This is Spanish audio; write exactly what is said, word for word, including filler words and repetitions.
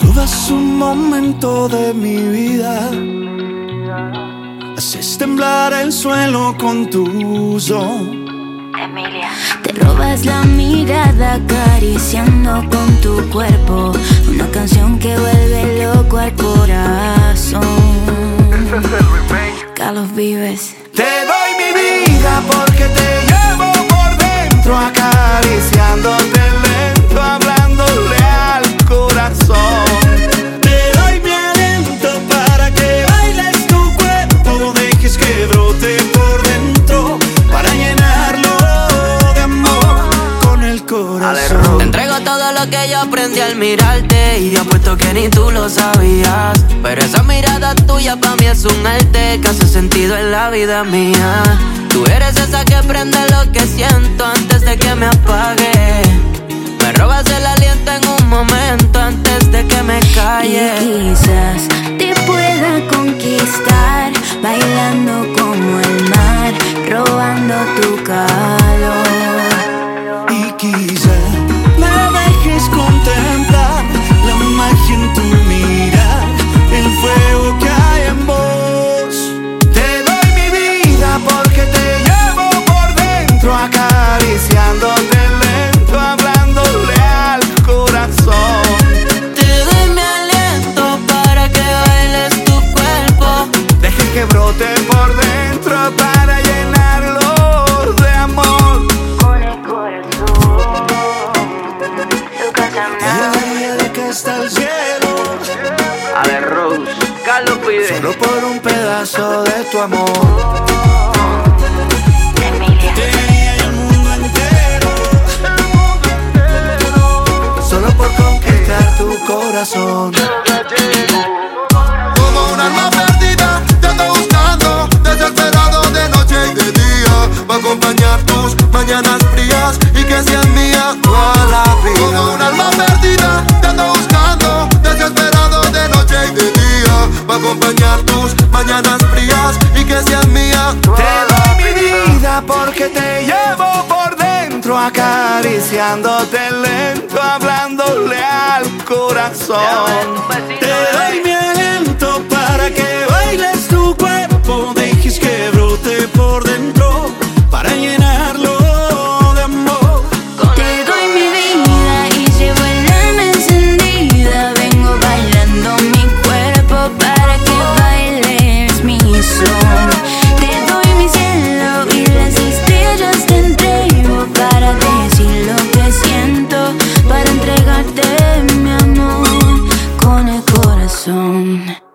robas un momento de mi vida, haces temblar el suelo con tu son. Emilia. Te robas la mirada acariciando con tu cuerpo una canción que vuelve loco al corazón. Carlos Vives. Te doy mi vida porque te llevo por dentro, acariciándote lento, hablándole al corazón. Te doy mi aliento para que bailes tu cuerpo, dejes que brote por dentro para llenarlo de amor con el corazón. Te entrego todo lo que yo aprendí al mirarte, y te apuesto que ni tú lo sabías. Pero esa mirada tuya pa' mí es un arte que hace sentido en la vida mía. Tú eres esa que prende lo que siento antes de que me apague. Me robas el aliento en un momento antes de que me calle. Y quizás te pueda conquistar bailando como el mar, robando tu calor. Y quizá me dejes contemplar la magia en tu mirar, el fuego que hay en vos. Te doy mi vida porque te llevo por dentro, acariciándote lento, hablándole al corazón. Te doy mi aliento para que bailes tu cuerpo, Deje que brote por dentro para llenarlo de amor. Con el corazón. Llegaría de que está el cielo, a ver, Rose, Carlos pide. solo por un pedazo de tu amor. Emilia. Te daría yo el mundo entero, solo por conquistar tu corazón. Como un alma perdida, te ando buscando, desesperado de noche y de día, para acompañar tus mañanas frías y que sean mías toda la vida. Como un alma perdida, te ando buscando, desesperado de noche y de día, para acompañar tus mañanas frías y que sean mías Te doy mi vida porque te llevo por dentro, acariciándote lento, hablándole al corazón. Te doy mi aliento para que bailes tu cuerpo, dejes que brote por dentro para llenarlo de amor. Te doy mi vida y llevo el alma encendida. Vengo bailando mi cuerpo para que bailes mi son. Te doy mi cielo y las estrellas te entrego para decir lo que siento, para entregarte mi amor con el corazón.